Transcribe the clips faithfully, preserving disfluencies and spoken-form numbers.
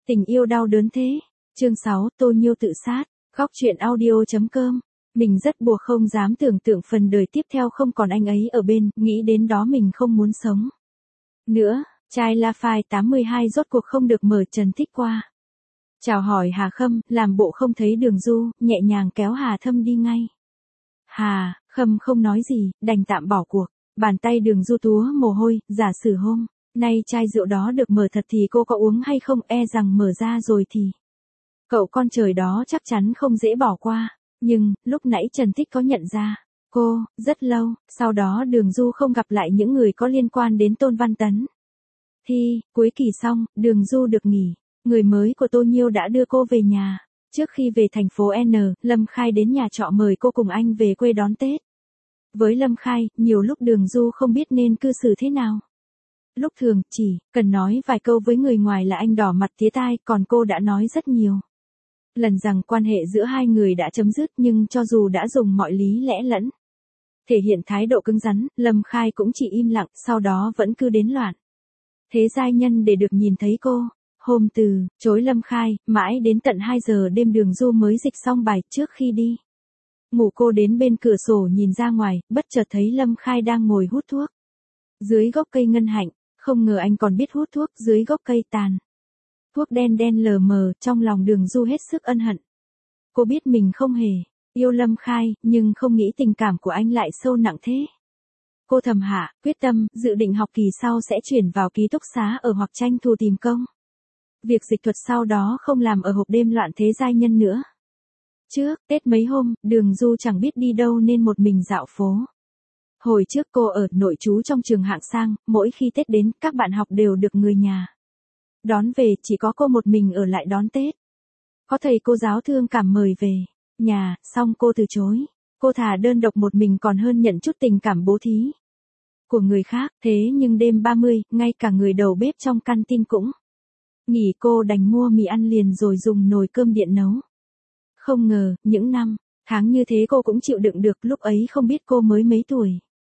Tình yêu đau đớn thế. Chương sáu, Tô Nhiêu tự sát. Góc truyện audio.com. Mình rất buồn không dám tưởng tượng phần đời tiếp theo không còn anh ấy ở bên, nghĩ đến đó mình không muốn sống nữa. Trai La Phai tám mươi hai rốt cuộc không được mở Trần Thích qua. Chào hỏi Hà Khâm, làm bộ không thấy Đường Du, nhẹ nhàng kéo Hà Thâm đi ngay. Hà, Khâm không nói gì, đành tạm bỏ cuộc. Bàn tay Đường Du túa mồ hôi, giả sử hôm nay chai rượu đó được mở thật thì cô có uống hay không, e rằng mở ra rồi thì cậu con trời đó chắc chắn không dễ bỏ qua. Nhưng, lúc nãy Trần Thích có nhận ra cô, rất lâu, sau đó Đường Du không gặp lại những người có liên quan đến Tôn Văn Tấn. Thi, cuối kỳ xong, Đường Du được nghỉ, người mới của Tô Nhiêu đã đưa cô về nhà. Trước khi về thành phố N, Lâm Khai đến nhà trọ mời cô cùng anh về quê đón Tết. Với Lâm Khai, nhiều lúc Đường Du không biết nên cư xử thế nào. Lúc thường, chỉ cần nói vài câu với người ngoài là anh đỏ mặt tía tai, còn cô đã nói rất nhiều lần rằng quan hệ giữa hai người đã chấm dứt, nhưng cho dù đã dùng mọi lý lẽ lẫn thể hiện thái độ cứng rắn, Lâm Khai cũng chỉ im lặng, sau đó vẫn cứ đến loạn thế giai nhân để được nhìn thấy cô. Hôm từ chối Lâm Khai, mãi đến tận hai giờ đêm Đường Du mới dịch xong bài. Trước khi đi ngủ cô đến bên cửa sổ nhìn ra ngoài, bất chợt thấy Lâm Khai đang ngồi hút thuốc dưới gốc cây ngân hạnh. Không ngờ anh còn biết hút thuốc dưới gốc cây tàn thuốc đen đen lờ mờ. Trong lòng Đường Du hết sức ân hận. Cô biết mình không hề yêu Lâm Khai, nhưng không nghĩ tình cảm của anh lại sâu nặng thế. Cô thầm hạ quyết tâm, dự định học kỳ sau sẽ chuyển vào ký túc xá ở hoặc tranh thủ tìm công việc dịch thuật, sau đó không làm ở hộp đêm loạn thế giai nhân nữa. Trước Tết mấy hôm, Đường Du chẳng biết đi đâu nên một mình dạo phố. Hồi trước cô ở nội trú trong trường hạng sang, mỗi khi Tết đến, các bạn học đều được người nhà đón về, chỉ có cô một mình ở lại đón Tết. Có thầy cô giáo thương cảm mời về nhà, xong cô từ chối. Cô thà đơn độc một mình còn hơn nhận chút tình cảm bố thí của người khác. Thế nhưng đêm ba mươi, ngay cả người đầu bếp trong căn tin cũng nghỉ, cô đành mua mì ăn liền rồi dùng nồi cơm điện nấu. Không ngờ, những năm tháng như thế cô cũng chịu đựng được, lúc ấy không biết cô mới mấy tuổi.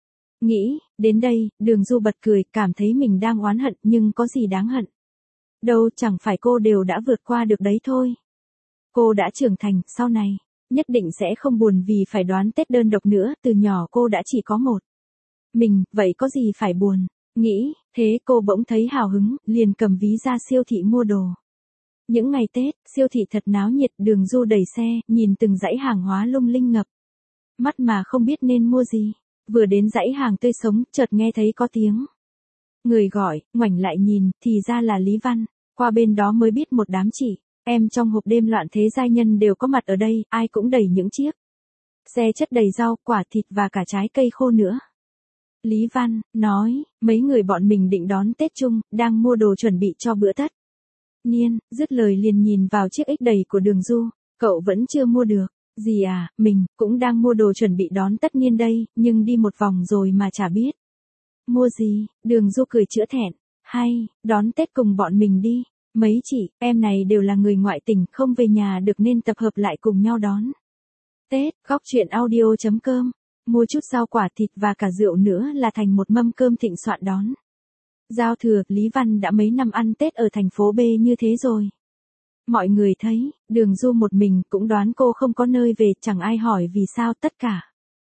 Nghĩ đến đây, Đường Du bật cười, cảm thấy mình đang oán hận, nhưng có gì đáng hận đâu, chẳng phải cô đều đã vượt qua được đấy thôi. Cô đã trưởng thành, sau này nhất định sẽ không buồn vì phải đón Tết đơn độc nữa. Từ nhỏ cô đã chỉ có một mình, vậy có gì phải buồn. Nghĩ thế, cô bỗng thấy hào hứng, liền cầm ví ra siêu thị mua đồ. Những ngày Tết, siêu thị thật náo nhiệt. Đường Du đẩy xe, nhìn từng dãy hàng hóa lung linh ngập mắt mà không biết nên mua gì. Vừa đến dãy hàng tươi sống, chợt nghe thấy có tiếng người gọi, ngoảnh lại nhìn, thì ra là Lý Văn. Qua bên đó mới biết một đám chị em trong hộp đêm loạn thế giai nhân đều có mặt ở đây, ai cũng đẩy những chiếc xe chất đầy rau, quả, thịt và cả trái cây khô nữa. Lý Văn nói, mấy người bọn mình định đón Tết chung, đang mua đồ chuẩn bị cho bữa tất niên. Dứt lời liền nhìn vào chiếc ích đầy của Đường Du. Cậu vẫn chưa mua được gì à? Mình cũng đang mua đồ chuẩn bị đón tất niên đây, nhưng đi một vòng rồi mà chả biết mua gì. Đường Du cười chữa thẹn, hay đón Tết cùng bọn mình đi. Mấy chị em này đều là người ngoại tỉnh, không về nhà được nên tập hợp lại cùng nhau đón Tết. Góc truyện audio.com. Mua chút rau quả, thịt và cả rượu nữa là thành một mâm cơm thịnh soạn đón giao thừa. Lý Văn đã mấy năm ăn Tết ở thành phố B như thế rồi. Mọi người thấy Đường Du một mình cũng đoán cô không có nơi về, chẳng ai hỏi vì sao, tất cả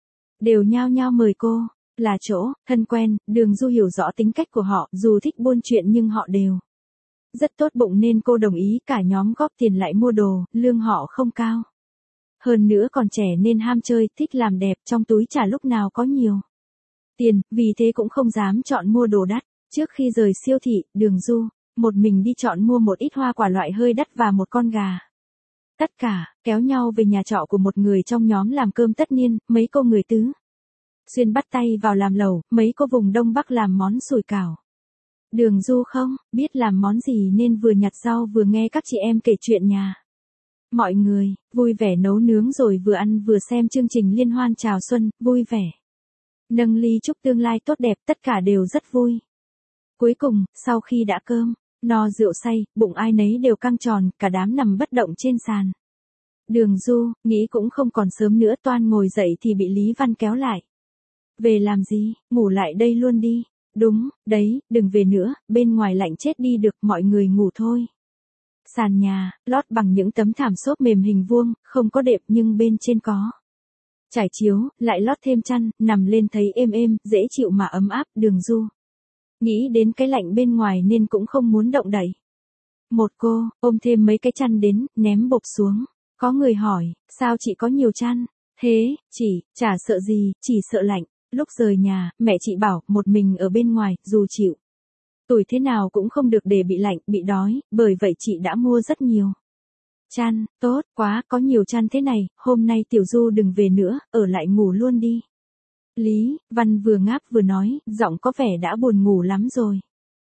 đều nhao nhao mời cô. Là chỗ thân quen, Đường Du hiểu rõ tính cách của họ, dù thích buôn chuyện nhưng họ đều rất tốt bụng nên cô đồng ý cả nhóm góp tiền lại mua đồ. Lương họ không cao, hơn nữa còn trẻ nên ham chơi, thích làm đẹp, trong túi chả lúc nào có nhiều tiền, vì thế cũng không dám chọn mua đồ đắt. Trước khi rời siêu thị, Đường Du một mình đi chọn mua một ít hoa quả loại hơi đắt và một con gà. Tất cả kéo nhau về nhà trọ của một người trong nhóm làm cơm tất niên. Mấy cô người tứ xuyên bắt tay vào làm lẩu, mấy cô vùng Đông Bắc làm món sủi cảo. Đường Du không biết làm món gì nên vừa nhặt rau vừa nghe các chị em kể chuyện nhà mọi người, vui vẻ nấu nướng rồi vừa ăn vừa xem chương trình liên hoan chào xuân, vui vẻ nâng ly chúc tương lai tốt đẹp, tất cả đều rất vui. Cuối cùng, sau khi đã cơm no rượu say, bụng ai nấy đều căng tròn, cả đám nằm bất động trên sàn. Đường Du nghĩ cũng không còn sớm nữa, toan ngồi dậy thì bị Lý Văn kéo lại. Về làm gì, ngủ lại đây luôn đi. Đúng đấy, đừng về nữa, bên ngoài lạnh chết đi được, mọi người ngủ thôi. Sàn nhà, lót bằng những tấm thảm xốp mềm hình vuông, không có đệm nhưng bên trên có trải chiếu, lại lót thêm chăn, nằm lên thấy êm êm, dễ chịu mà ấm áp. Đường Du nghĩ đến cái lạnh bên ngoài nên cũng không muốn động đậy. Một cô, ôm thêm mấy cái chăn đến, ném bộp xuống. Có người hỏi, sao chị có nhiều chăn? Thế, chỉ, chả sợ gì, chỉ sợ lạnh. Lúc rời nhà, mẹ chị bảo, một mình ở bên ngoài, dù chịu tuổi thế nào cũng không được để bị lạnh, bị đói, bởi vậy chị đã mua rất nhiều chăn. Tốt quá, có nhiều chăn thế này, hôm nay Tiểu Du đừng về nữa, ở lại ngủ luôn đi. Lý Văn vừa ngáp vừa nói, giọng có vẻ đã buồn ngủ lắm rồi.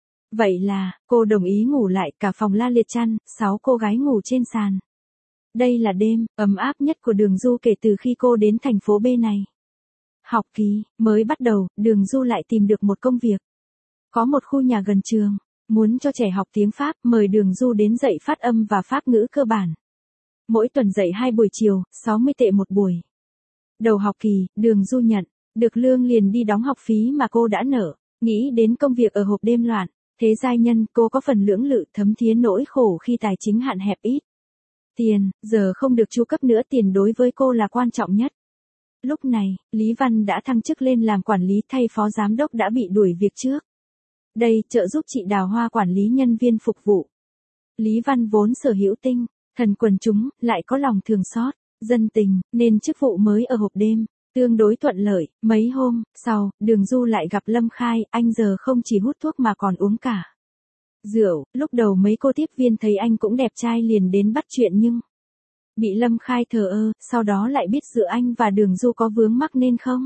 Vậy là, cô đồng ý ngủ lại, cả phòng la liệt chăn, sáu cô gái ngủ trên sàn. Đây là đêm ấm áp nhất của Đường Du kể từ khi cô đến thành phố B này. Học kỳ mới bắt đầu, Đường Du lại tìm được một công việc. Có một khu nhà gần trường, muốn cho trẻ học tiếng Pháp, mời Đường Du đến dạy phát âm và Pháp ngữ cơ bản. Mỗi tuần dạy hai buổi chiều, sáu mươi tệ một buổi. Đầu học kỳ, Đường Du nhận được lương liền đi đóng học phí mà cô đã nợ. Nghĩ đến công việc ở hộp đêm loạn, thế giai nhân, cô có phần lưỡng lự, thấm thía nỗi khổ khi tài chính hạn hẹp ít. Tiền, giờ không được chu cấp nữa, tiền đối với cô là quan trọng nhất. Lúc này, Lý Văn đã thăng chức lên làm quản lý thay phó giám đốc đã bị đuổi việc trước. Đây, trợ giúp chị Đào Hoa quản lý nhân viên phục vụ. Lý Văn vốn sở hữu tinh thần quần chúng, lại có lòng thường xót dân tình, nên chức vụ mới ở hộp đêm tương đối thuận lợi. Mấy hôm sau, Đường Du lại gặp Lâm Khai, anh giờ không chỉ hút thuốc mà còn uống cả rượu. Lúc đầu mấy cô tiếp viên thấy anh cũng đẹp trai liền đến bắt chuyện nhưng bị Lâm Khai thờ ơ, sau đó lại biết giữa anh và Đường Du có vướng mắc nên không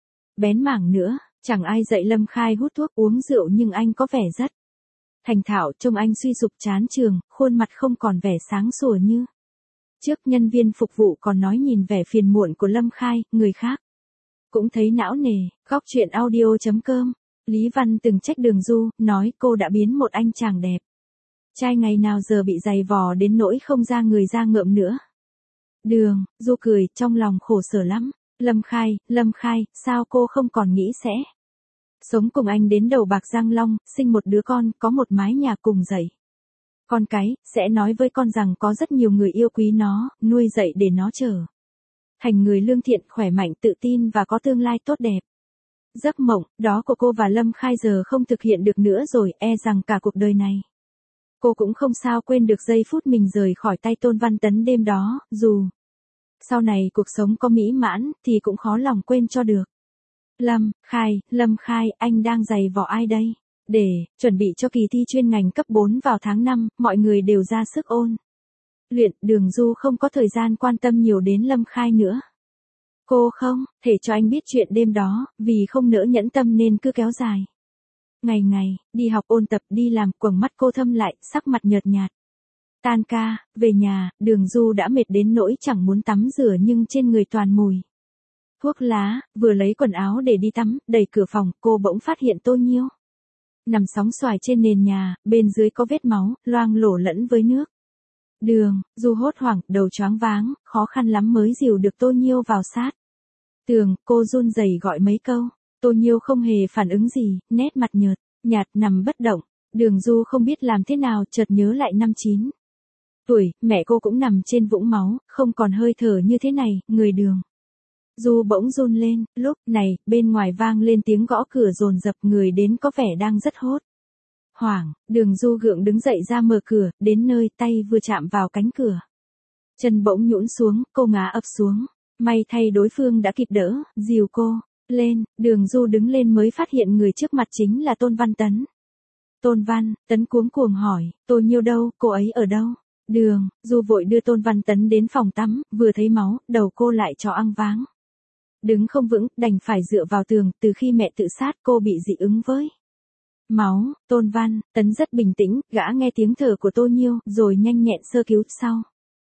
bén mảng nữa. Chẳng ai dạy Lâm Khai hút thuốc uống rượu nhưng anh có vẻ rất thành thạo, trông anh suy sụp chán trường, khuôn mặt không còn vẻ sáng sủa như trước. Nhân viên phục vụ còn nói nhìn vẻ phiền muộn của Lâm Khai, người khác cũng thấy não nề. Góc chuyện audio chấm com. Lý Văn từng trách Đường Du, nói cô đã biến một anh chàng đẹp trai ngày nào giờ bị dày vò đến nỗi không ra người ra ngợm nữa. Đường Du cười, trong lòng khổ sở lắm. Lâm Khai, Lâm Khai, sao cô không còn nghĩ sẽ sống cùng anh đến đầu bạc răng long, sinh một đứa con, có một mái nhà cùng dạy con cái, sẽ nói với con rằng có rất nhiều người yêu quý nó, nuôi dạy để nó trở thành người lương thiện, khỏe mạnh, tự tin và có tương lai tốt đẹp. Giấc mộng đó của cô và Lâm Khai giờ không thực hiện được nữa rồi, e rằng cả cuộc đời này cô cũng không sao quên được giây phút mình rời khỏi tay Tôn Văn Tấn đêm đó. Dù sau này cuộc sống có mỹ mãn, thì cũng khó lòng quên cho được. Lâm Khai, Lâm Khai, anh đang giày vò ai đây? Để chuẩn bị cho kỳ thi chuyên ngành cấp bốn vào tháng năm, mọi người đều ra sức ôn luyện. Đường Du không có thời gian quan tâm nhiều đến Lâm Khai nữa. Cô không thể cho anh biết chuyện đêm đó, vì không nỡ nhẫn tâm nên cứ kéo dài. Ngày ngày, đi học ôn tập, đi làm, quầng mắt cô thâm lại, sắc mặt nhợt nhạt. Tan ca, về nhà, Đường Du đã mệt đến nỗi chẳng muốn tắm rửa nhưng trên người toàn mùi thuốc lá. Vừa lấy quần áo để đi tắm, đẩy cửa phòng, cô bỗng phát hiện Tô Nhiêu nằm sóng xoài trên nền nhà, bên dưới có vết máu, loang lổ lẫn với nước. Đường Du hốt hoảng, đầu choáng váng, khó khăn lắm mới dìu được Tô Nhiêu vào sát tường. Cô run rẩy gọi mấy câu. Tô Nhiêu không hề phản ứng gì, nét mặt nhợt nhạt nằm bất động. Đường Du không biết làm thế nào, chợt nhớ lại năm chín tuổi, mẹ cô cũng nằm trên vũng máu, không còn hơi thở như thế này. Người Đường Du bỗng run lên. Lúc này, bên ngoài vang lên tiếng gõ cửa dồn dập, người đến có vẻ đang rất hốt hoảng. Đường Du gượng đứng dậy ra mở cửa, đến nơi, tay vừa chạm vào cánh cửa, chân bỗng nhũn xuống, cô ngã ập xuống. May thay đối phương đã kịp đỡ, dìu cô lên. Đường Du đứng lên mới phát hiện người trước mặt chính là Tôn Văn Tấn. Tôn Văn Tấn cuống cuồng hỏi, Tô Nhiêu đâu, cô ấy ở đâu? Đường Du vội đưa Tôn Văn Tấn đến phòng tắm, vừa thấy máu, đầu cô lại cho choáng váng. Đứng không vững, đành phải dựa vào tường. Từ khi mẹ tự sát, cô bị dị ứng với máu. Tôn Văn Tấn rất bình tĩnh, gã nghe tiếng thở của Tô Nhiêu, rồi nhanh nhẹn sơ cứu, sau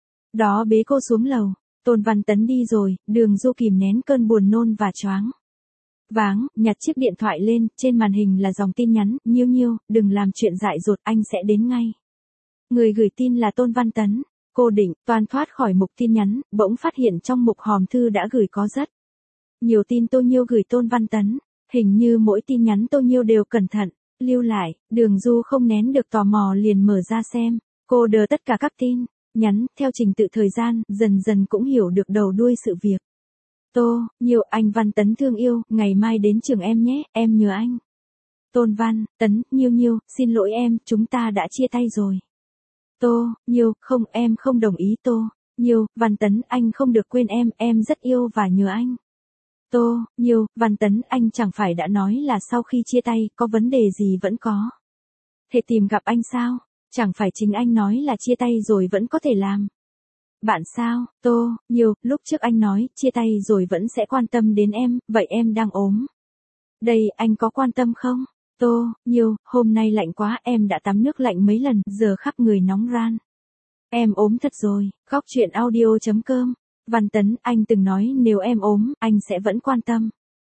đó bế cô xuống lầu. Tôn Văn Tấn đi rồi, Đường Du kìm nén cơn buồn nôn và choáng váng, nhặt chiếc điện thoại lên, trên màn hình là dòng tin nhắn, Nhiêu Nhiêu, đừng làm chuyện dại dột, anh sẽ đến ngay. Người gửi tin là Tôn Văn Tấn. Cô định toan thoát khỏi mục tin nhắn, bỗng phát hiện trong mục hòm thư đã gửi có rất nhiều tin Tô Nhiêu gửi Tôn Văn Tấn. Hình như mỗi tin nhắn Tô Nhiêu đều cẩn thận lưu lại. Đường Du không nén được tò mò liền mở ra xem. Cô đờ tất cả các tin, nhắn, theo trình tự thời gian, dần dần cũng hiểu được đầu đuôi sự việc. Tô, Nhiêu, anh Văn Tấn thương yêu, ngày mai đến trường em nhé, em nhớ anh. Tôn Văn, Tấn, Nhiêu Nhiêu, xin lỗi em, chúng ta đã chia tay rồi. Tô, Nhiêu, không, em không đồng ý. Tô, Nhiêu, Văn Tấn, anh không được quên em, em rất yêu và nhớ anh. Tô, Nhiêu, Văn Tấn, anh chẳng phải đã nói là sau khi chia tay, có vấn đề gì vẫn có thể tìm gặp anh sao? Chẳng phải chính anh nói là chia tay rồi vẫn có thể làm bạn sao? Tô, Nhiêu, lúc trước anh nói, chia tay rồi vẫn sẽ quan tâm đến em, vậy em đang ốm. Đây, anh có quan tâm không? Tô, Nhiêu, hôm nay lạnh quá, em đã tắm nước lạnh mấy lần, giờ khắp người nóng ran. Em ốm thật rồi, góc chuyện audio.com. Văn Tấn, anh từng nói nếu em ốm, anh sẽ vẫn quan tâm.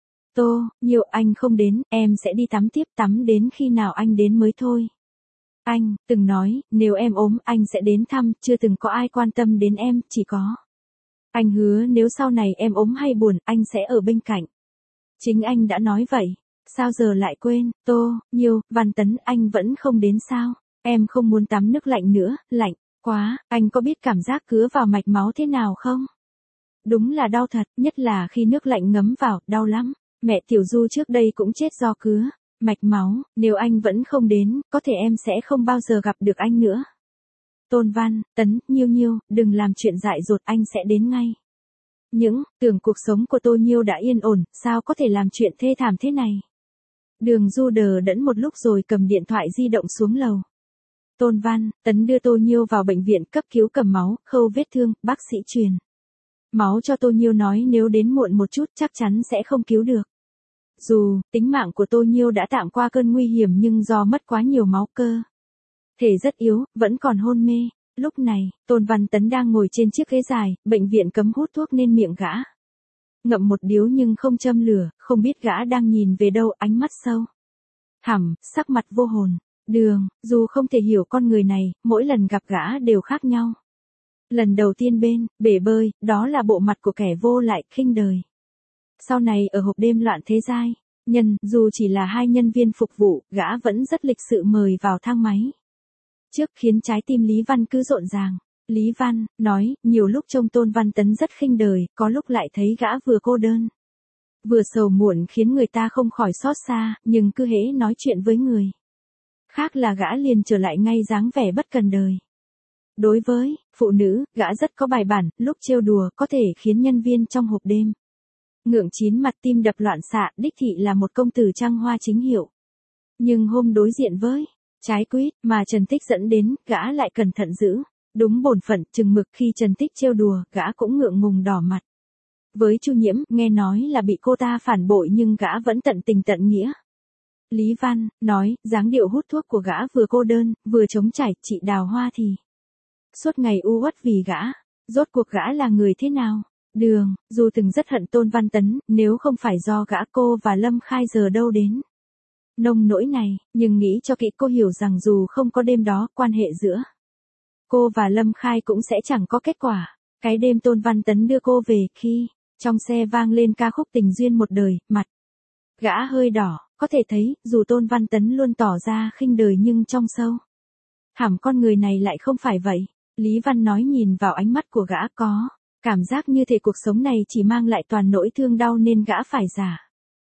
Tô, Nhiêu, anh không đến, em sẽ đi tắm tiếp, tắm đến khi nào anh đến mới thôi. Anh, từng nói, nếu em ốm, anh sẽ đến thăm, chưa từng có ai quan tâm đến em, chỉ có. Anh hứa nếu sau này em ốm hay buồn, anh sẽ ở bên cạnh. Chính anh đã nói vậy, sao giờ lại quên? Tô, Nhiêu, Văn Tấn, anh vẫn không đến sao? Em không muốn tắm nước lạnh nữa, lạnh quá, anh có biết cảm giác cứa vào mạch máu thế nào không? Đúng là đau thật, nhất là khi nước lạnh ngấm vào, đau lắm. Mẹ Tiểu Du trước đây cũng chết do cứa mạch máu, nếu anh vẫn không đến, có thể em sẽ không bao giờ gặp được anh nữa. Tôn Văn, Tấn, Nhiêu Nhiêu, đừng làm chuyện dại dột, anh sẽ đến ngay. Những, tưởng cuộc sống của Tô Nhiêu đã yên ổn, sao có thể làm chuyện thê thảm thế này. Đường Du đờ đẫn một lúc rồi cầm điện thoại di động xuống lầu. Tôn Văn, Tấn đưa Tô Nhiêu vào bệnh viện cấp cứu cầm máu, khâu vết thương, bác sĩ truyền máu cho Tô Nhiêu nói nếu đến muộn một chút chắc chắn sẽ không cứu được. Dù, tính mạng của Tô Nhiêu đã tạm qua cơn nguy hiểm nhưng do mất quá nhiều máu cơ thể rất yếu, vẫn còn hôn mê. Lúc này, Tôn Văn Tấn đang ngồi trên chiếc ghế dài, bệnh viện cấm hút thuốc nên miệng gã ngậm một điếu nhưng không châm lửa, không biết gã đang nhìn về đâu, ánh mắt sâu thẳm, sắc mặt vô hồn. Đường, dù không thể hiểu con người này, mỗi lần gặp gã đều khác nhau. Lần đầu tiên bên bể bơi, đó là bộ mặt của kẻ vô lại, khinh đời. Sau này ở hộp đêm loạn thế giai nhân, dù chỉ là hai nhân viên phục vụ, gã vẫn rất lịch sự mời vào thang máy trước, khiến trái tim Lý Văn cứ rộn ràng. Lý Văn nói, nhiều lúc trông Tôn Văn Tấn rất khinh đời, có lúc lại thấy gã vừa cô đơn, vừa sầu muộn khiến người ta không khỏi xót xa, nhưng cứ hễ nói chuyện với người khác là gã liền trở lại ngay dáng vẻ bất cần đời. Đối với phụ nữ, gã rất có bài bản, lúc trêu đùa có thể khiến nhân viên trong hộp đêm ngượng chín mặt, tim đập loạn xạ, đích thị là một công tử trăng hoa chính hiệu. Nhưng hôm đối diện với trái quýt mà Trần Tích dẫn đến, gã lại cẩn thận giữ đúng bổn phận, chừng mực khi Trần Tích trêu đùa, gã cũng ngượng ngùng đỏ mặt. Với Chu Nhiễm, nghe nói là bị cô ta phản bội nhưng gã vẫn tận tình tận nghĩa. Lý Văn nói, dáng điệu hút thuốc của gã vừa cô đơn, vừa trống trải, chị Đào Hoa thì suốt ngày u uất vì gã. Rốt cuộc gã là người thế nào? Đường, dù từng rất hận Tôn Văn Tấn, nếu không phải do gã, cô và Lâm Khai giờ đâu đến nông nỗi này, nhưng nghĩ cho kỹ cô hiểu rằng dù không có đêm đó, quan hệ giữa cô và Lâm Khai cũng sẽ chẳng có kết quả. Cái đêm Tôn Văn Tấn đưa cô về, khi trong xe vang lên ca khúc Tình Duyên Một Đời, mặt gã hơi đỏ, có thể thấy, dù Tôn Văn Tấn luôn tỏ ra khinh đời nhưng trong sâu thẳm con người này lại không phải vậy. Lý Văn nói, nhìn vào ánh mắt của gã có cảm giác như thể cuộc sống này chỉ mang lại toàn nỗi thương đau nên gã phải giả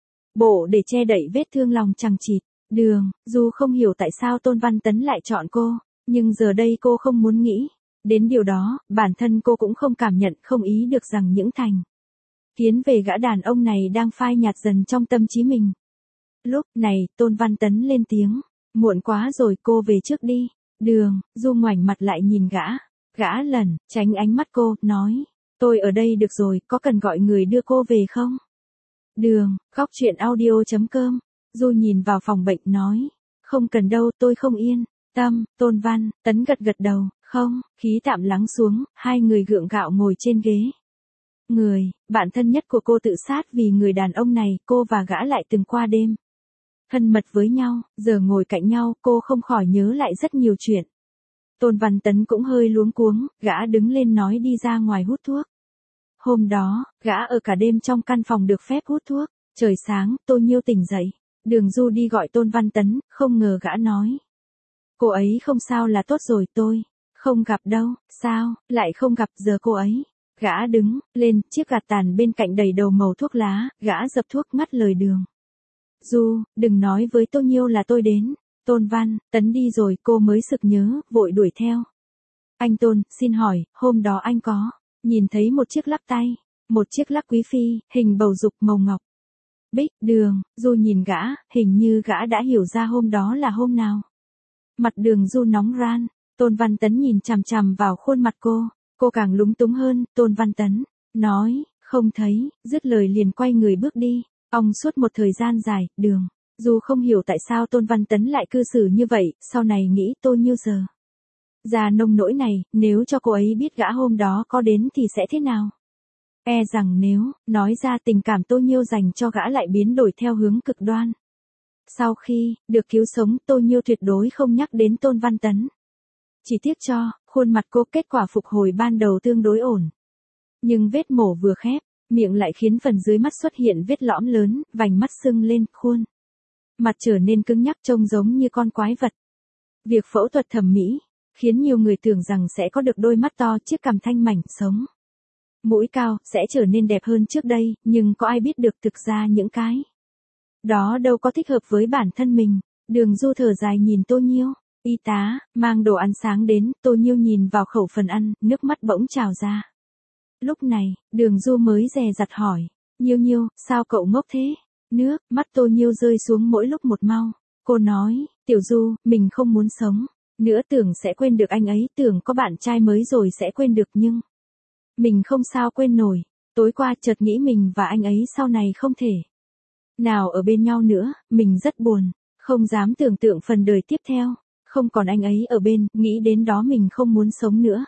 bộ để che đậy vết thương lòng chằng chịt. Đường, dù không hiểu tại sao Tôn Văn Tấn lại chọn cô, nhưng giờ đây cô không muốn nghĩ đến điều đó, bản thân cô cũng không cảm nhận, không ý được rằng những thành kiến về gã đàn ông này đang phai nhạt dần trong tâm trí mình. Lúc này, Tôn Văn Tấn lên tiếng, muộn quá rồi, cô về trước đi. Đường, Du ngoảnh mặt lại nhìn gã, gã lần tránh ánh mắt cô, nói, tôi ở đây được rồi, có cần gọi người đưa cô về không? Đường, góc chuyện audio.com. Du nhìn vào phòng bệnh nói, không cần đâu, tôi không yên tâm. Tôn Văn Tấn gật gật đầu, không. Khí tạm lắng xuống, hai người gượng gạo ngồi trên ghế. Người bạn thân nhất của cô tự sát vì người đàn ông này, cô và gã lại từng qua đêm thân mật với nhau, giờ ngồi cạnh nhau, cô không khỏi nhớ lại rất nhiều chuyện. Tôn Văn Tấn cũng hơi luống cuống, gã đứng lên nói đi ra ngoài hút thuốc. Hôm đó, gã ở cả đêm trong căn phòng được phép hút thuốc. Trời sáng, Tô Nhiêu tỉnh dậy. Đường Du đi gọi Tôn Văn Tấn, không ngờ gã nói, cô ấy không sao là tốt rồi, tôi Không gặp đâu, sao, lại không gặp giờ cô ấy. Gã đứng lên, chiếc gạt tàn bên cạnh đầy đầu màu thuốc lá, gã dập thuốc ngắt lời Đường Du, đừng nói với Tô Nhiêu là tôi đến. Tôn Văn Tấn đi rồi cô mới sực nhớ, vội đuổi theo. Anh Tôn, xin hỏi, hôm đó anh có nhìn thấy một chiếc lắc tay, một chiếc lắc quý phi, hình bầu dục màu ngọc. Bích, Đường Du nhìn gã, hình như gã đã hiểu ra hôm đó là hôm nào. Mặt Đường Du nóng ran, Tôn Văn Tấn nhìn chằm chằm vào khuôn mặt cô, cô càng lúng túng hơn. Tôn Văn Tấn nói, không thấy, dứt lời liền quay người bước đi. Ông suốt một thời gian dài, Đường Du không hiểu tại sao Tôn Văn Tấn lại cư xử như vậy, sau này nghĩ Tô Nhiêu giờ già nông nỗi này, nếu cho cô ấy biết gã hôm đó có đến thì sẽ thế nào? E rằng nếu nói ra tình cảm Tô Nhiêu dành cho gã lại biến đổi theo hướng cực đoan. Sau khi được cứu sống, Tô Nhiêu tuyệt đối không nhắc đến Tôn Văn Tấn. Chỉ tiếc cho, khuôn mặt cô kết quả phục hồi ban đầu tương đối ổn. Nhưng vết mổ vừa khép, miệng lại khiến phần dưới mắt xuất hiện vết lõm lớn, vành mắt sưng lên, khuôn mặt trở nên cứng nhắc trông giống như con quái vật. Việc phẫu thuật thẩm mỹ khiến nhiều người tưởng rằng sẽ có được đôi mắt to, chiếc cằm thanh mảnh, sống mũi cao, sẽ trở nên đẹp hơn trước đây, nhưng có ai biết được thực ra những cái đó đâu có thích hợp với bản thân mình. Đường Du thở dài nhìn Tô Nhiêu. Y tá mang đồ ăn sáng đến, Tô Nhiêu nhìn vào khẩu phần ăn, nước mắt bỗng trào ra. Lúc này, Đường Du mới dè dặt hỏi, Nhiêu Nhiêu, sao cậu ngốc thế? Nước mắt Tô Nhiêu rơi xuống mỗi lúc một mau. Cô nói, Tiểu Du, mình không muốn sống nữa, tưởng sẽ quên được anh ấy, tưởng có bạn trai mới rồi sẽ quên được, nhưng mình không sao quên nổi. Tối qua chợt nghĩ mình và anh ấy sau này không thể nào ở bên nhau nữa, mình rất buồn, không dám tưởng tượng phần đời tiếp theo. Không còn anh ấy ở bên, nghĩ đến đó mình không muốn sống nữa.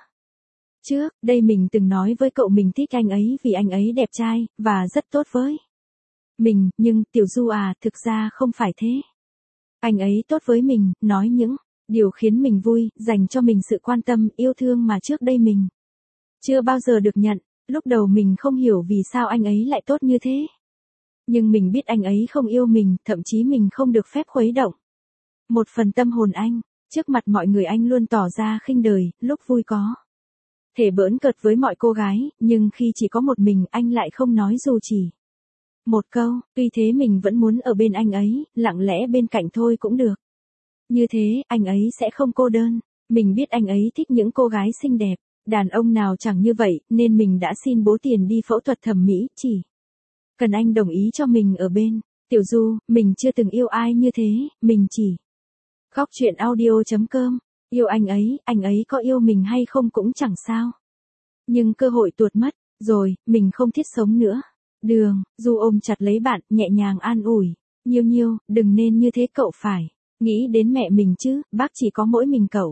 Trước đây mình từng nói với cậu mình thích anh ấy vì anh ấy đẹp trai, và rất tốt với mình, nhưng, Tiểu Du à, thực ra không phải thế. Anh ấy tốt với mình, nói những điều khiến mình vui, dành cho mình sự quan tâm, yêu thương mà trước đây mình chưa bao giờ được nhận. Lúc đầu mình không hiểu vì sao anh ấy lại tốt như thế. Nhưng mình biết anh ấy không yêu mình, thậm chí mình không được phép khuấy động một phần tâm hồn anh. Trước mặt mọi người anh luôn tỏ ra khinh đời, lúc vui có thể bỡn cợt với mọi cô gái, nhưng khi chỉ có một mình anh lại không nói dù chỉ một câu. Tuy thế mình vẫn muốn ở bên anh ấy, lặng lẽ bên cạnh thôi cũng được. Như thế, anh ấy sẽ không cô đơn. Mình biết anh ấy thích những cô gái xinh đẹp. Đàn ông nào chẳng như vậy, nên mình đã xin bố tiền đi phẫu thuật thẩm mỹ, chỉ cần anh đồng ý cho mình ở bên. Tiểu Du, mình chưa từng yêu ai như thế, mình chỉ Góc truyện audio chấm com. Yêu anh ấy, anh ấy có yêu mình hay không cũng chẳng sao. Nhưng cơ hội tuột mất rồi, mình không thiết sống nữa. Đường Du ôm chặt lấy bạn, nhẹ nhàng an ủi. Nhiêu Nhiêu, đừng nên như thế, cậu phải nghĩ đến mẹ mình chứ, bác chỉ có mỗi mình cậu.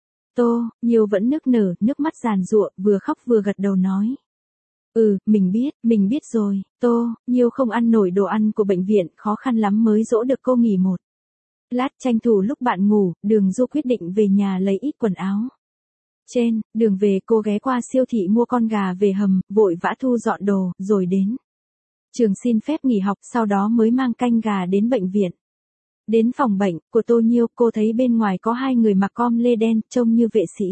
Tô Nhiêu vẫn nức nở, nước mắt giàn giụa, vừa khóc vừa gật đầu nói. Ừ, mình biết, mình biết rồi. Tô Nhiêu không ăn nổi đồ ăn của bệnh viện, khó khăn lắm mới dỗ được cô nghỉ một lát, tranh thủ lúc bạn ngủ, Đường Du quyết định về nhà lấy ít quần áo. Trên đường về cô ghé qua siêu thị mua con gà về hầm, vội vã thu dọn đồ, rồi đến trường xin phép nghỉ học, sau đó mới mang canh gà đến bệnh viện. Đến phòng bệnh của Tô Nhiêu, cô thấy bên ngoài có hai người mặc com lê đen, trông như vệ sĩ.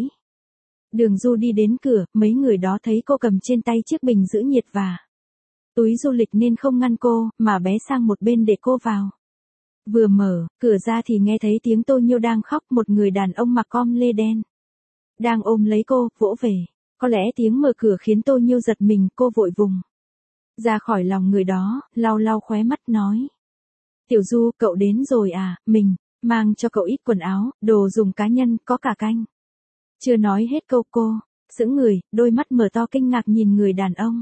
Đường Du đi đến cửa, mấy người đó thấy cô cầm trên tay chiếc bình giữ nhiệt và túi du lịch nên không ngăn cô, mà bé sang một bên để cô vào. Vừa mở cửa ra thì nghe thấy tiếng Tô Nhiêu đang khóc, một người đàn ông mặc com lê đen đang ôm lấy cô, vỗ về. Có lẽ tiếng mở cửa khiến Tô Nhiêu giật mình, cô vội vùng ra khỏi lòng người đó, lau lau khóe mắt nói. Tiểu Du, cậu đến rồi à, mình mang cho cậu ít quần áo, đồ dùng cá nhân, có cả canh. Chưa nói hết câu cô sững người, đôi mắt mở to kinh ngạc nhìn người đàn ông.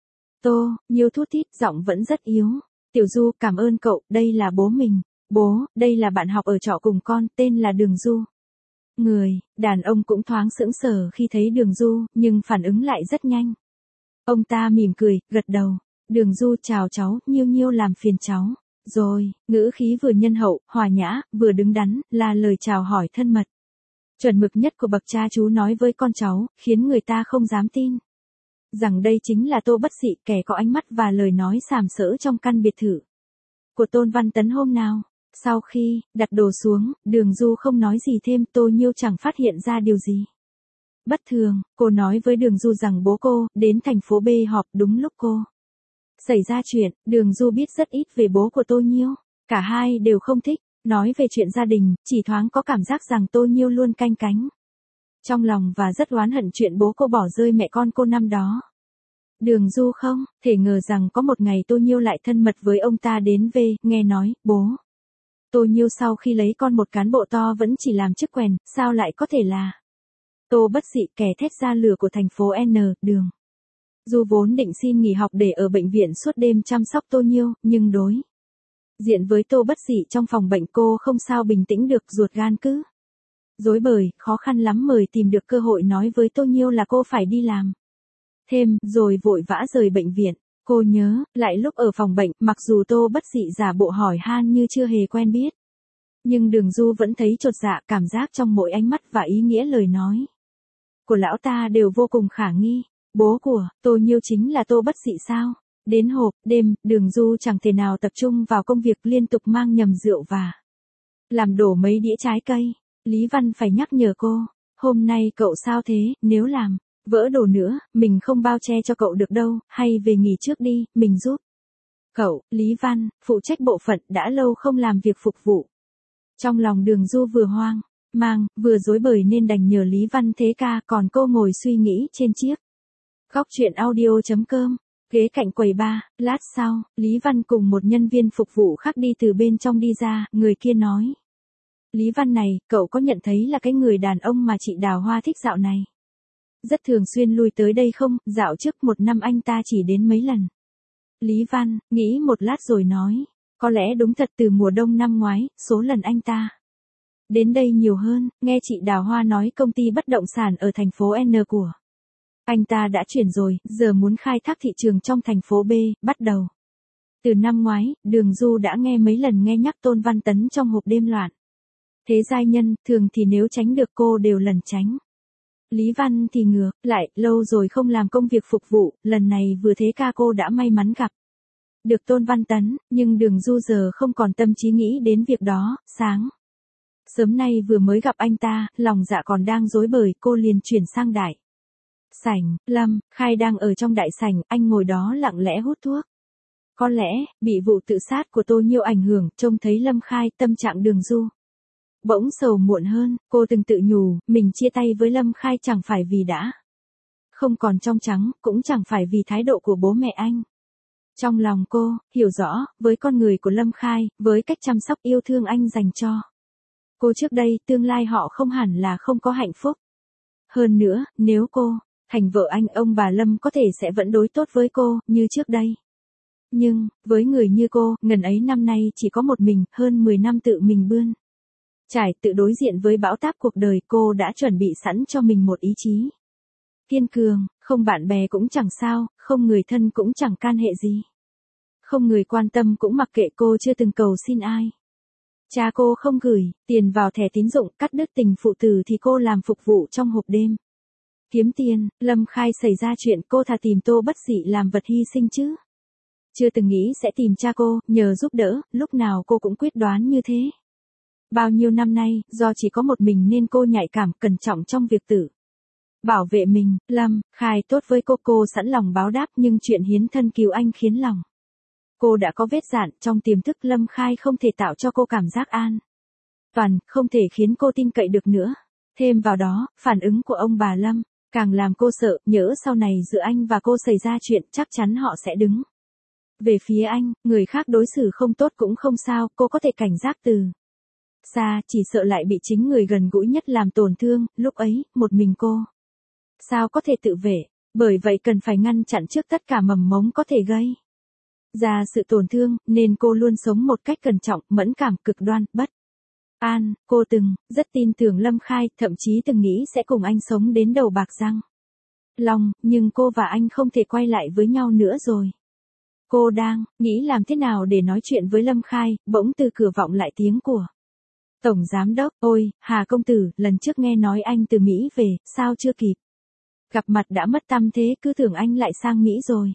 Tô Nhiêu thút thít, giọng vẫn rất yếu. Tiểu Du, cảm ơn cậu, đây là bố mình. Bố, đây là bạn học ở trọ cùng con, tên là Đường Du. Người đàn ông cũng thoáng sững sờ khi thấy Đường Du, nhưng phản ứng lại rất nhanh. Ông ta mỉm cười, gật đầu. Đường Du, chào cháu, Nhiêu Nhiêu làm phiền cháu. Rồi, ngữ khí vừa nhân hậu, hòa nhã, vừa đứng đắn, là lời chào hỏi thân mật chuẩn mực nhất của bậc cha chú nói với con cháu, khiến người ta không dám tin rằng đây chính là Tô Bất Dị, kẻ có ánh mắt và lời nói sàm sỡ trong căn biệt thự của Tôn Văn Tấn hôm nào. Sau khi đặt đồ xuống, Đường Du không nói gì thêm, Tô Nhiêu chẳng phát hiện ra điều gì Bất thường, cô nói với Đường Du rằng bố cô đến thành phố B họp đúng lúc cô xảy ra chuyện. Đường Du biết rất ít về bố của Tô Nhiêu, cả hai đều không thích nói về chuyện gia đình, chỉ thoáng có cảm giác rằng Tô Nhiêu luôn canh cánh trong lòng và rất oán hận chuyện bố cô bỏ rơi mẹ con cô năm đó. Đường Du không thể ngờ rằng có một ngày Tô Nhiêu lại thân mật với ông ta đến về, nghe nói, bố Tô Nhiêu sau khi lấy con một cán bộ to vẫn chỉ làm chức quèn, sao lại có thể là Tô Bất Dị, kẻ thét ra lửa của thành phố N. Đường Du vốn định xin nghỉ học để ở bệnh viện suốt đêm chăm sóc Tô Nhiêu, nhưng đối diện với Tô Bất Dị trong phòng bệnh cô không sao bình tĩnh được, ruột gan cứ rối bời, khó khăn lắm mới tìm được cơ hội nói với Tô Nhiêu là cô phải đi làm thêm, rồi vội vã rời bệnh viện. Cô nhớ lại lúc ở phòng bệnh, mặc dù Tô Bất Dị giả bộ hỏi han như chưa hề quen biết, nhưng Đường Du vẫn thấy chột dạ, cảm giác trong mỗi ánh mắt và ý nghĩa lời nói của lão ta đều vô cùng khả nghi. Bố của Tô Nhiêu chính là Tô Bất Dị sao? Đến hộp đêm, Đường Du chẳng thể nào tập trung vào công việc, liên tục mang nhầm rượu và làm đổ mấy đĩa trái cây. Lý Văn phải nhắc nhở cô, hôm nay cậu sao thế, nếu làm vỡ đồ nữa, mình không bao che cho cậu được đâu, hay về nghỉ trước đi, mình giúp cậu. Lý Văn, phụ trách bộ phận, đã lâu không làm việc phục vụ. Trong lòng Đường Du vừa hoang mang, vừa rối bời nên đành nhờ Lý Văn thế ca, còn cô ngồi suy nghĩ trên chiếc góc chuyện audio.com, ghế cạnh quầy bar. Lát sau, Lý Văn cùng một nhân viên phục vụ khác đi từ bên trong đi ra, người kia nói. Lý Văn này, cậu có nhận thấy là cái người đàn ông mà chị Đào Hoa thích dạo này rất thường xuyên lui tới đây không? Dạo trước một năm anh ta chỉ đến mấy lần. Lý Văn nghĩ một lát rồi nói, có lẽ đúng thật, từ mùa đông năm ngoái, số lần anh ta đến đây nhiều hơn. Nghe chị Đào Hoa nói công ty bất động sản ở thành phố N của anh ta đã chuyển rồi, giờ muốn khai thác thị trường trong thành phố B, bắt đầu từ năm ngoái. Đường Du đã nghe mấy lần nghe nhắc Tôn Văn Tấn trong hộp đêm loạn thế giai nhân, thường thì nếu tránh được cô đều lần tránh. Lý Văn thì ngược lại, lâu rồi không làm công việc phục vụ, lần này vừa thế ca cô đã may mắn gặp được Tôn Văn Tấn, nhưng Đường Du giờ không còn tâm trí nghĩ đến việc đó. Sáng sớm nay vừa mới gặp anh ta, lòng dạ còn đang rối bời, cô liền chuyển sang đại sảnh. Lâm Khai đang ở trong đại sảnh, anh ngồi đó lặng lẽ hút thuốc. Có lẽ bị vụ tự sát của Tô Nhiêu ảnh hưởng, trông thấy Lâm Khai, tâm trạng Đường Du bỗng sầu muộn hơn. Cô từng tự nhủ, mình chia tay với Lâm Khai chẳng phải vì đã không còn trong trắng, cũng chẳng phải vì thái độ của bố mẹ anh. Trong lòng cô hiểu rõ, với con người của Lâm Khai, với cách chăm sóc yêu thương anh dành cho cô trước đây, tương lai họ không hẳn là không có hạnh phúc. Hơn nữa, nếu cô thành vợ anh, ông bà Lâm có thể sẽ vẫn đối tốt với cô như trước đây. Nhưng với người như cô, ngần ấy năm nay chỉ có một mình, hơn mười năm tự mình bươn trải, tự đối diện với bão táp cuộc đời, cô đã chuẩn bị sẵn cho mình một ý chí kiên cường. Không bạn bè cũng chẳng sao, không người thân cũng chẳng can hệ gì, không người quan tâm cũng mặc kệ, cô chưa từng cầu xin ai. Cha cô không gửi tiền vào thẻ tín dụng, cắt đứt tình phụ tử thì cô làm phục vụ trong hộp đêm kiếm tiền. Lâm Khai xảy ra chuyện, cô thà tìm Tô Bất Dị làm vật hy sinh chứ chưa từng nghĩ sẽ tìm cha cô nhờ giúp đỡ. Lúc nào cô cũng quyết đoán như thế. Bao nhiêu năm nay, do chỉ có một mình nên cô nhạy cảm, cẩn trọng trong việc tự bảo vệ mình. Lâm Khai tốt với cô, cô sẵn lòng báo đáp, nhưng chuyện hiến thân cứu anh khiến lòng cô đã có vết dạn. Trong tiềm thức, Lâm Khai không thể tạo cho cô cảm giác an toàn, không thể khiến cô tin cậy được nữa. Thêm vào đó, phản ứng của ông bà Lâm càng làm cô sợ, nhỡ sau này giữa anh và cô xảy ra chuyện, chắc chắn họ sẽ đứng về phía anh. Người khác đối xử không tốt cũng không sao, cô có thể cảnh giác từ xa, chỉ sợ lại bị chính người gần gũi nhất làm tổn thương. Lúc ấy, một mình cô sao có thể tự vệ, bởi vậy cần phải ngăn chặn trước tất cả mầm mống có thể gây ra sự tổn thương, nên cô luôn sống một cách cẩn trọng, mẫn cảm, cực đoan, bất an. Cô từng rất tin tưởng Lâm Khai, thậm chí từng nghĩ sẽ cùng anh sống đến đầu bạc răng long, nhưng cô và anh không thể quay lại với nhau nữa rồi. Cô đang nghĩ làm thế nào để nói chuyện với Lâm Khai, bỗng từ cửa vọng lại tiếng của Tổng Giám Đốc. Ôi, Hà công tử, lần trước nghe nói anh từ Mỹ về, sao chưa kịp gặp mặt đã mất tăm thế, cứ tưởng anh lại sang Mỹ rồi.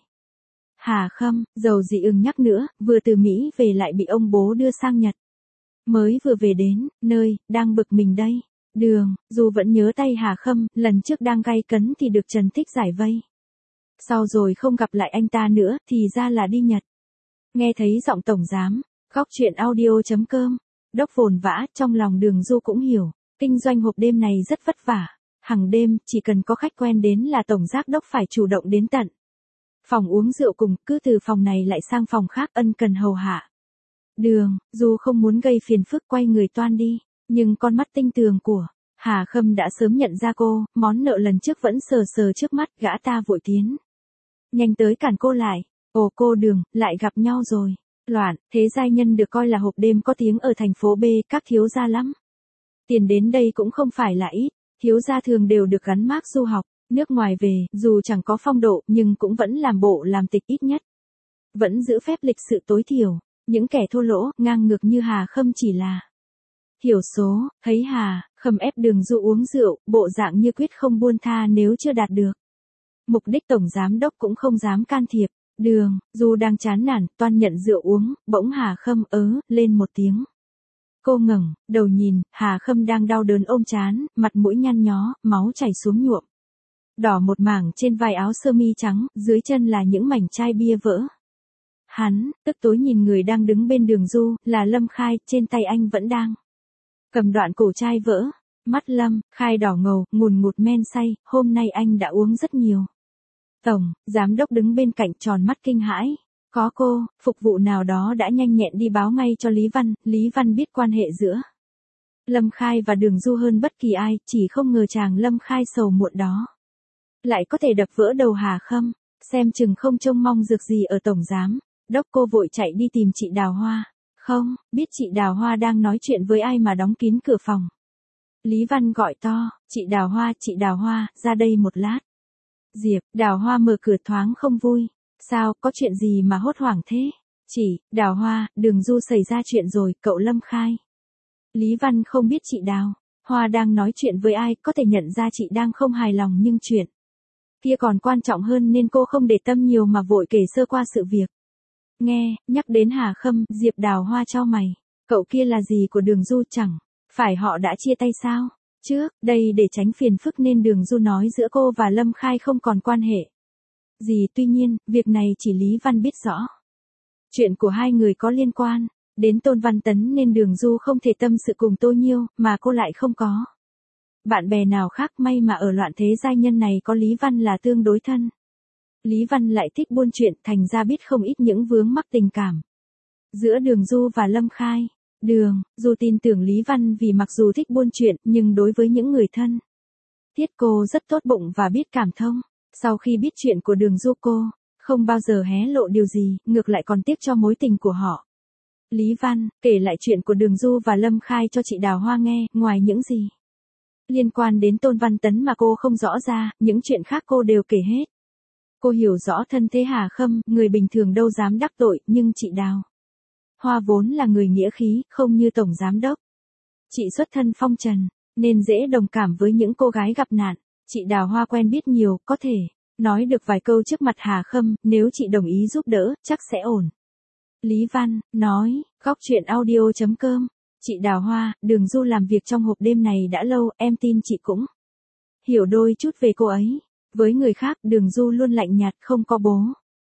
Hà Khâm, dầu gì ưng nhắc nữa, vừa từ Mỹ về lại bị ông bố đưa sang Nhật. Mới vừa về đến nơi, đang bực mình đây. Đường, dù vẫn nhớ tay Hà Khâm, lần trước đang gay cấn thì được Trần Thích giải vây. Sau rồi không gặp lại anh ta nữa, thì ra là đi Nhật. Nghe thấy giọng tổng giám, góc chuyện audio.com, Đốc vồn vã, trong lòng Đường Du cũng hiểu, kinh doanh hộp đêm này rất vất vả. Hằng đêm, chỉ cần có khách quen đến là tổng giám đốc phải chủ động đến tận phòng uống rượu cùng, cứ từ phòng này lại sang phòng khác ân cần hầu hạ. Đường, dù không muốn gây phiền phức quay người toan đi, nhưng con mắt tinh tường của Hà Khâm đã sớm nhận ra cô, món nợ lần trước vẫn sờ sờ trước mắt, gã ta vội tiến nhanh tới cản cô lại. Ồ cô Đường, lại gặp nhau rồi. Loạn, thế giai nhân được coi là hộp đêm có tiếng ở thành phố B, các thiếu gia lắm. Tiền đến đây cũng không phải là ít, thiếu gia thường đều được gắn mác du học, nước ngoài về, dù chẳng có phong độ, nhưng cũng vẫn làm bộ làm tịch ít nhất. Vẫn giữ phép lịch sự tối thiểu, những kẻ thô lỗ, ngang ngược như Hà Khâm chỉ là thiểu số. Thấy Hà Khâm ép Đường Du uống rượu, bộ dạng như quyết không buông tha nếu chưa đạt được mục đích, tổng giám đốc cũng không dám can thiệp. Đường Du đang chán nản, toan nhận rượu uống, bỗng Hà Khâm ớ lên một tiếng. Cô ngẩng đầu nhìn, Hà Khâm đang đau đớn ôm trán, mặt mũi nhăn nhó, máu chảy xuống nhuộm đỏ một mảng trên vai áo sơ mi trắng, dưới chân là những mảnh chai bia vỡ. Hắn tức tối nhìn người đang đứng bên Đường Du, là Lâm Khai, trên tay anh vẫn đang cầm đoạn cổ chai vỡ. Mắt Lâm Khai đỏ ngầu, ngùn ngụt men say, hôm nay anh đã uống rất nhiều. Tổng giám đốc đứng bên cạnh tròn mắt kinh hãi. Có cô, phục vụ nào đó đã nhanh nhẹn đi báo ngay cho Lý Văn. Lý Văn biết quan hệ giữa Lâm Khai và Đường Du hơn bất kỳ ai, chỉ không ngờ chàng Lâm Khai sầu muộn đó lại có thể đập vỡ đầu Hà Khâm, xem chừng không trông mong dược gì ở tổng giám đốc. Cô vội chạy đi tìm chị Đào Hoa. Không biết chị Đào Hoa đang nói chuyện với ai mà đóng kín cửa phòng. Lý Văn gọi to, chị Đào Hoa, chị Đào Hoa, ra đây một lát. Diệp Đào Hoa mở cửa thoáng không vui. Sao, có chuyện gì mà hốt hoảng thế? Chị Đào Hoa, Đường Du xảy ra chuyện rồi, cậu Lâm Khai. Lý Văn không biết chị Đào Hoa đang nói chuyện với ai, có thể nhận ra chị đang không hài lòng, nhưng chuyện kia còn quan trọng hơn nên cô không để tâm nhiều mà vội kể sơ qua sự việc. Nghe nhắc đến Hà Khâm, Diệp Đào Hoa chau mày. Cậu kia là gì của Đường Du, chẳng phải họ đã chia tay sao? Trước đây để tránh phiền phức nên Đường Du nói giữa cô và Lâm Khai không còn quan hệ gì, tuy nhiên, việc này chỉ Lý Văn biết rõ. Chuyện của hai người có liên quan đến Tôn Văn Tấn nên Đường Du không thể tâm sự cùng Tô Nhiêu, mà cô lại không có bạn bè nào khác. May mà ở loạn thế giai nhân này có Lý Văn là tương đối thân. Lý Văn lại thích buôn chuyện, thành ra biết không ít những vướng mắc tình cảm giữa Đường Du và Lâm Khai. Đường Du tin tưởng Lý Văn vì mặc dù thích buôn chuyện, nhưng đối với những người thân thiết cô rất tốt bụng và biết cảm thông. Sau khi biết chuyện của Đường Du, cô không bao giờ hé lộ điều gì, ngược lại còn tiếc cho mối tình của họ. Lý Văn kể lại chuyện của Đường Du và Lâm Khai cho chị Đào Hoa nghe, ngoài những gì liên quan đến Tôn Văn Tấn mà cô không rõ ra, những chuyện khác cô đều kể hết. Cô hiểu rõ thân thế Hà Khâm, người bình thường đâu dám đắc tội, nhưng chị Đào Hoa vốn là người nghĩa khí, không như tổng giám đốc. Chị xuất thân phong trần, nên dễ đồng cảm với những cô gái gặp nạn. Chị Đào Hoa quen biết nhiều, có thể nói được vài câu trước mặt Hà Khâm, nếu chị đồng ý giúp đỡ, chắc sẽ ổn. Lý Văn nói, góc chuyện audio.com, chị Đào Hoa, Đường Du làm việc trong hộp đêm này đã lâu, em tin chị cũng hiểu đôi chút về cô ấy. Với người khác, Đường Du luôn lạnh nhạt, không có bố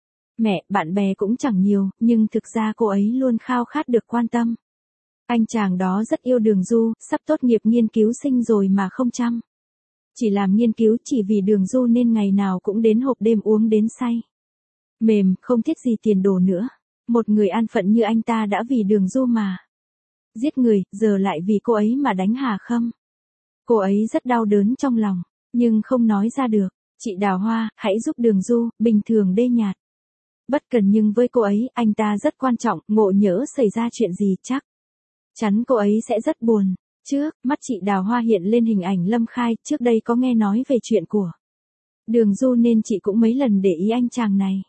mẹ, bạn bè cũng chẳng nhiều, nhưng thực ra cô ấy luôn khao khát được quan tâm. Anh chàng đó rất yêu Đường Du, sắp tốt nghiệp nghiên cứu sinh rồi mà không chăm chỉ làm nghiên cứu, chỉ vì Đường Du nên ngày nào cũng đến hộp đêm uống đến say mềm, không thiết gì tiền đồ nữa. Một người an phận như anh ta đã vì Đường Du mà giết người, giờ lại vì cô ấy mà đánh Hà Khâm. Cô ấy rất đau đớn trong lòng, nhưng không nói ra được. Chị Đào Hoa, hãy giúp Đường Du, bình thường đê nhạt bất cần, nhưng với cô ấy, anh ta rất quan trọng, ngộ nhỡ xảy ra chuyện gì chắc chắn cô ấy sẽ rất buồn. Trước mắt chị Đào Hoa hiện lên hình ảnh Lâm Khai, trước đây có nghe nói về chuyện của Đường Du nên chị cũng mấy lần để ý anh chàng này.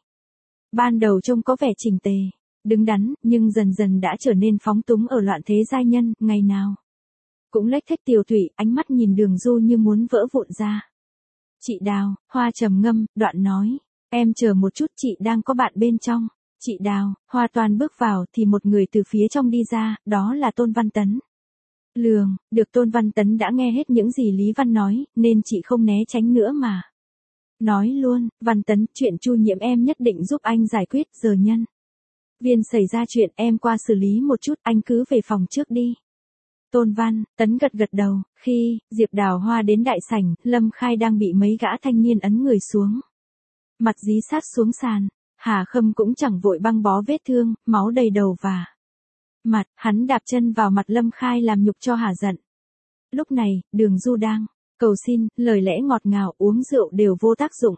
Ban đầu trông có vẻ chỉnh tề, đứng đắn, nhưng dần dần đã trở nên phóng túng ở loạn thế giai nhân, ngày nào cũng lếch thếch tiều tụy, ánh mắt nhìn Đường Du như muốn vỡ vụn ra. Chị Đào Hoa trầm ngâm, đoạn nói, em chờ một chút, chị đang có bạn bên trong. Chị Đào Hoa toàn bước vào thì một người từ phía trong đi ra, đó là Tôn Văn Tấn. Lường, được Tôn Văn Tấn đã nghe hết những gì Lý Văn nói, nên chị không né tránh nữa mà. Nói luôn, Văn Tấn, chuyện Chu Nhiễm em nhất định giúp anh giải quyết, giờ nhân viên xảy ra chuyện em qua xử lý một chút, anh cứ về phòng trước đi. Tôn Văn Tấn gật gật đầu, khi Diệp Đào Hoa đến đại sảnh, Lâm Khai đang bị mấy gã thanh niên ấn người xuống. Mặt dí sát xuống sàn, Hà Khâm cũng chẳng vội băng bó vết thương, máu đầy đầu và mặt, hắn đạp chân vào mặt Lâm Khai làm nhục cho hả giận. Lúc này, Đường Du đang cầu xin, lời lẽ ngọt ngào, uống rượu đều vô tác dụng.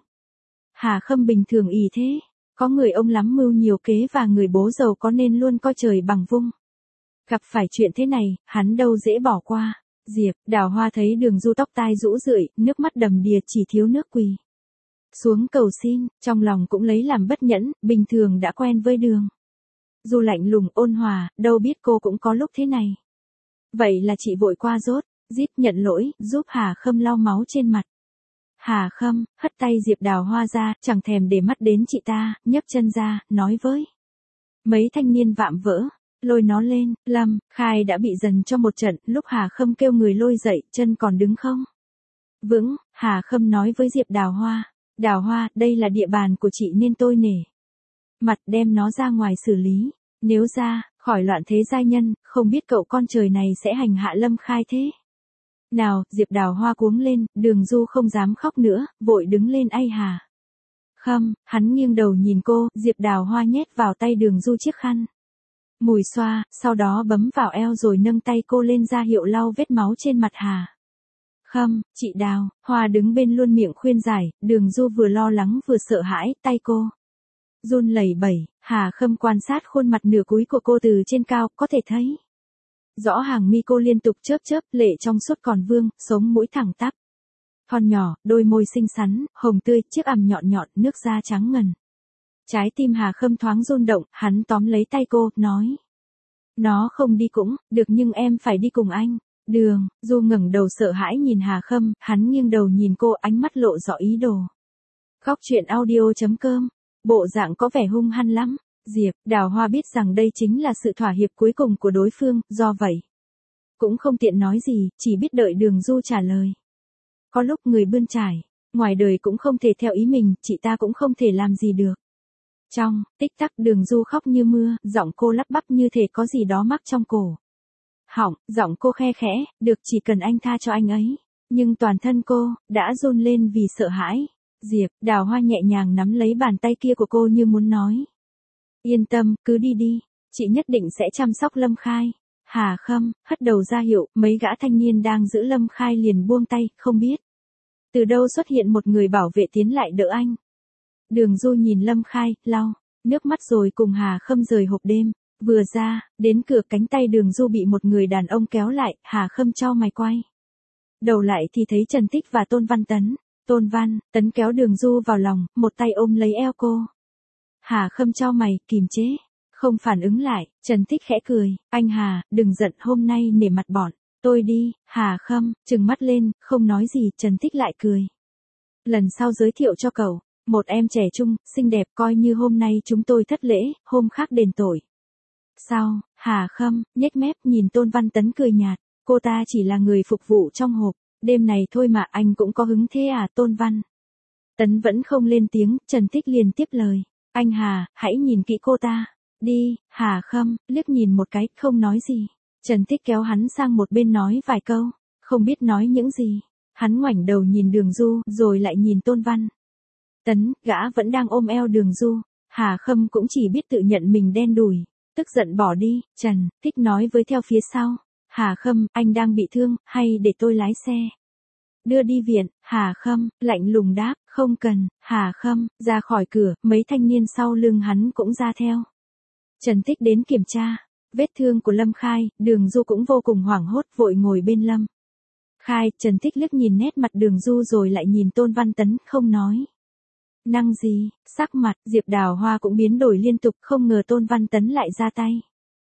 Hà Khâm bình thường ỷ thế, có người ông lắm mưu nhiều kế và người bố giàu có nên luôn coi trời bằng vung. Gặp phải chuyện thế này, hắn đâu dễ bỏ qua. Diệp Đào Hoa thấy Đường Du tóc tai rũ rượi, nước mắt đầm đìa chỉ thiếu nước quỳ xuống cầu xin, trong lòng cũng lấy làm bất nhẫn, bình thường đã quen với Đường Du lạnh lùng ôn hòa, đâu biết cô cũng có lúc thế này. Vậy là chị vội qua rốt, rít nhận lỗi, giúp Hà Khâm lau máu trên mặt. Hà Khâm hất tay Diệp Đào Hoa ra, chẳng thèm để mắt đến chị ta, nhấc chân ra, nói với mấy thanh niên vạm vỡ, lôi nó lên. Lâm Khai đã bị dần cho một trận, lúc Hà Khâm kêu người lôi dậy, chân còn đứng không vững. Hà Khâm nói với Diệp Đào Hoa, Đào Hoa, đây là địa bàn của chị nên tôi nể mặt đem nó ra ngoài xử lý, nếu ra khỏi loạn thế giai nhân, không biết cậu con trời này sẽ hành hạ Lâm Khai thế nào. Diệp Đào Hoa cuống lên, Đường Du không dám khóc nữa, vội đứng lên. Ai Hà Khâm, hắn nghiêng đầu nhìn cô, Diệp Đào Hoa nhét vào tay Đường Du chiếc khăn mùi xoa, sau đó bấm vào eo rồi nâng tay cô lên ra hiệu lau vết máu trên mặt Hà Khâm. Chị Đào Hoa đứng bên luôn miệng khuyên giải, Đường Du vừa lo lắng vừa sợ hãi, tay cô run lẩy bẩy. Hà Khâm quan sát khuôn mặt nửa cúi của cô từ trên cao, có thể thấy rõ hàng mi cô liên tục chớp chớp, lệ trong suốt còn vương, sống mũi thẳng tắp, thon nhỏ, đôi môi xinh xắn, hồng tươi, chiếc ằm nhọn nhọn, nước da trắng ngần. Trái tim Hà Khâm thoáng rung động, hắn tóm lấy tay cô, nói: nó không đi cũng được nhưng em phải đi cùng anh. Đường Du ngẩng đầu sợ hãi nhìn Hà Khâm, hắn nghiêng đầu nhìn cô, ánh mắt lộ rõ ý đồ. Góc truyện audio chấm com, bộ dạng có vẻ hung hăng lắm. Diệp Đào Hoa biết rằng đây chính là sự thỏa hiệp cuối cùng của đối phương, do vậy cũng không tiện nói gì, chỉ biết đợi Đường Du trả lời. Có lúc người bươn trải, ngoài đời cũng không thể theo ý mình, chị ta cũng không thể làm gì được. Trong tích tắc Đường Du khóc như mưa, giọng cô lắp bắp như thể có gì đó mắc trong cổ họng, giọng cô khe khẽ, được chỉ cần anh tha cho anh ấy. Nhưng toàn thân cô đã run lên vì sợ hãi. Diệp Đào Hoa nhẹ nhàng nắm lấy bàn tay kia của cô như muốn nói: yên tâm, cứ đi đi, chị nhất định sẽ chăm sóc Lâm Khai. Hà Khâm hất đầu ra hiệu, mấy gã thanh niên đang giữ Lâm Khai liền buông tay, không biết từ đâu xuất hiện một người bảo vệ tiến lại đỡ anh. Đường Du nhìn Lâm Khai, lau nước mắt rồi cùng Hà Khâm rời hộp đêm. Vừa ra đến cửa, cánh tay Đường Du bị một người đàn ông kéo lại, Hà Khâm chau mày quay đầu lại thì thấy Trần Tích và Tôn Văn Tấn. Tôn Văn Tấn kéo Đường Du vào lòng, một tay ôm lấy eo cô. Hà Khâm chau mày, kìm chế, không phản ứng lại. Trần Tích khẽ cười, anh Hà, đừng giận, hôm nay nể mặt bọn tôi đi. Hà Khâm trừng mắt lên, không nói gì. Trần Tích lại cười, lần sau giới thiệu cho cậu một em trẻ trung, xinh đẹp, coi như hôm nay chúng tôi thất lễ, hôm khác đền tội. Sao? Hà Khâm nhếch mép nhìn Tôn Văn Tấn cười nhạt, cô ta chỉ là người phục vụ trong hộp đêm này thôi mà, anh cũng có hứng thế à? Tôn Văn Tấn vẫn không lên tiếng. Trần Tích liền tiếp lời, anh Hà, hãy nhìn kỹ cô ta đi. Hà Khâm liếc nhìn một cái, không nói gì. Trần Tích kéo hắn sang một bên nói vài câu, không biết nói những gì. Hắn ngoảnh đầu nhìn Đường Du, rồi lại nhìn Tôn Văn Tấn, gã vẫn đang ôm eo Đường Du. Hà Khâm cũng chỉ biết tự nhận mình đen đủi, tức giận bỏ đi. Trần Tích nói với theo phía sau, Hà Khâm, anh đang bị thương, hay để tôi lái xe đưa đi viện? Hà Khâm lạnh lùng đáp, không cần. Hà Khâm ra khỏi cửa, mấy thanh niên sau lưng hắn cũng ra theo. Trần Tích đến kiểm tra vết thương của Lâm Khai, Đường Du cũng vô cùng hoảng hốt, vội ngồi bên Lâm Khai. Trần Tích liếc nhìn nét mặt Đường Du rồi lại nhìn Tôn Văn Tấn, không nói năng gì. Sắc mặt Diệp Đào Hoa cũng biến đổi liên tục, không ngờ Tôn Văn Tấn lại ra tay.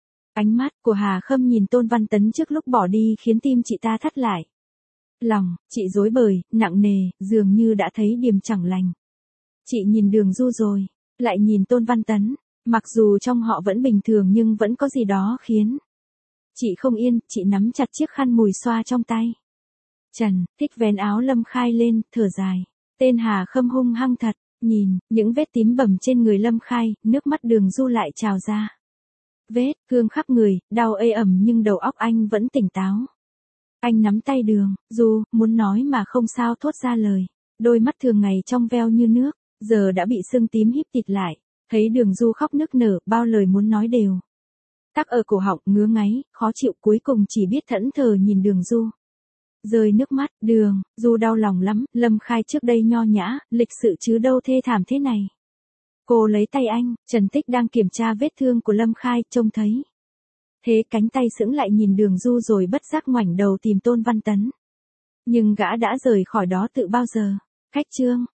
Ánh mắt của Hà Khâm nhìn Tôn Văn Tấn trước lúc bỏ đi khiến tim chị ta thắt lại. Lòng chị rối bời, nặng nề, dường như đã thấy điểm chẳng lành. Chị nhìn Đường Du rồi lại nhìn Tôn Văn Tấn, mặc dù trong họ vẫn bình thường nhưng vẫn có gì đó khiến Chị không yên, chị nắm chặt chiếc khăn mùi xoa trong tay. Trần, thích vén áo Lâm Khai lên, thở dài. Tên Hà Khâm hung hăng thật, nhìn, những vết tím bầm trên người Lâm Khai, nước mắt Đường Du lại trào ra. Vết, thương khắp người, đau ê ẩm nhưng đầu óc anh vẫn tỉnh táo. Anh nắm tay Đường Du, muốn nói mà không sao thốt ra lời. Đôi mắt thường ngày trong veo như nước, giờ đã bị sưng tím híp tịt lại. Thấy Đường Du khóc nức nở, bao lời muốn nói đều tắc ở cổ họng, ngứa ngáy, khó chịu, cuối cùng chỉ biết thẫn thờ nhìn Đường Du. Rơi nước mắt, Đường Du đau lòng lắm, Lâm Khai trước đây nho nhã, lịch sự chứ đâu thê thảm thế này. Cô lấy tay anh, Trần Tích đang kiểm tra vết thương của Lâm Khai, trông thấy. Thế cánh tay sững lại nhìn Đường Du rồi bất giác ngoảnh đầu tìm Tôn Văn Tấn. Nhưng gã đã rời khỏi đó từ bao giờ. Khách Trương,